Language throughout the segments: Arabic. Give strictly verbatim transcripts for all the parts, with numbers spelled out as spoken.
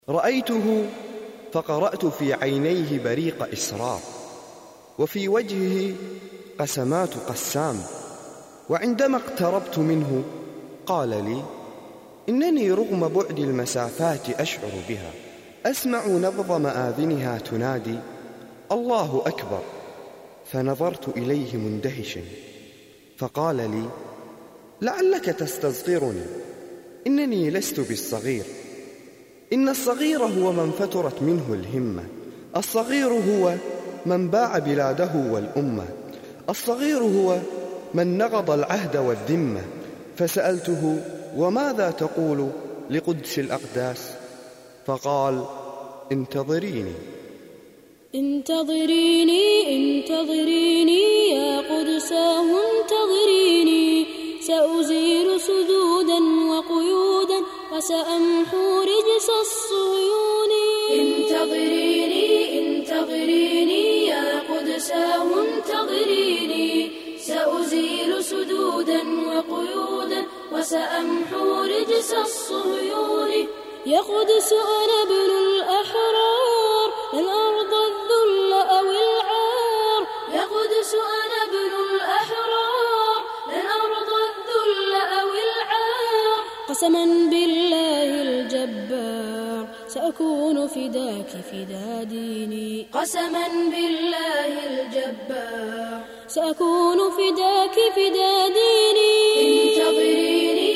رأيته فقرأت في عينيه بريق إسرار، وفي وجهه قسمات قسام. وعندما اقتربت منه قال لي: إنني رغم بعد المسافات أشعر بها، أسمع نبض مآذنها تنادي الله أكبر. فنظرت إليه مندهشا، فقال لي: لعلك تستصغرني، إنني لست بالصغير، إن الصغير هو من فترت منه الهمة، الصغير هو من باع بلاده والأمة، الصغير هو من نقض العهد والذمة. فسألته: وماذا تقول لقدس الأقداس؟ فقال: انتظريني انتظريني انتظريني يا قدساه انتظريني، سأزيل سدودا وقيودا وسأمحو رجس الصهيون. انتظريني انتظريني يا قدساه انتظريني، سأزيل سدودا وقيودا وسأمحو رجس الصهيون. يا قدس أنا ابن الأحرار، لن أرضى الذل أو العار. يا قدس أنا ابن الأحرار، لن أرضى الذل أو العار. قسما بالله الجبار، سأكون فداك فدا ديني. قسما بالله الجبار، سأكون فداك فدا ديني. انتظريني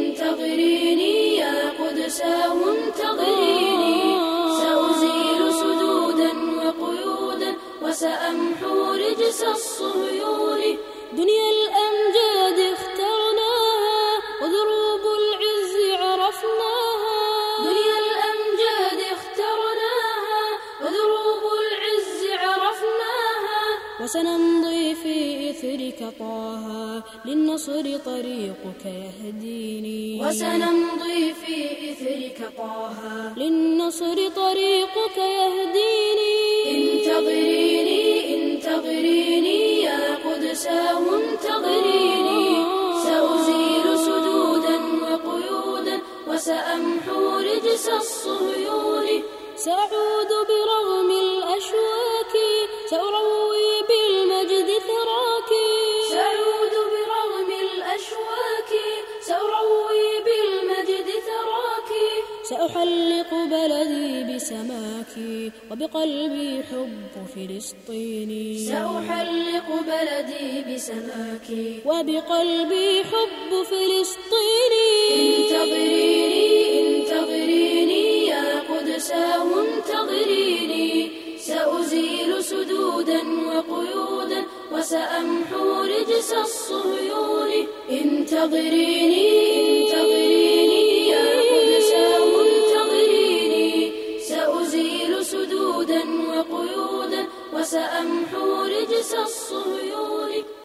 انتظريني يا قدساه انتظريني، سأزيل سدودا وقيودا وسأمحو رجس الصهيون. دنيا الأمجاد اخترناها ودروب العز عرفناها. دنيا الأمجاد اخترناها ودروب العز عرفناها. وسنمضي في إثرك طه، للنصر طريقك يهديني. وسنمضي في إثرك طه، للنصر طريقك يهديني. انتظريني انتظريني يا قدساه انتظريني، سأزيل سدودا وقيودا وسأمحو رجس الصهيون. سأعود برغم الأشواك، سأروي بالمجد ثراك. سأعود برغم الأشواك، سأروي بالمجد ثراك. سأحلق بلدي بسماك، وبقلبي حب فلسطيني. سأحلق بلدي بسماك، وبقلبي حب فلسطيني. انتظريني انتظريني يا قدساه انتظريني، سأزيل سدودا وقيودا وسأمحو رجس الصهيون. انتظريني انتظريني يا قدساه انتظريني، سأزيل سدودا وقيودا وسأمحو رجس الصهيون.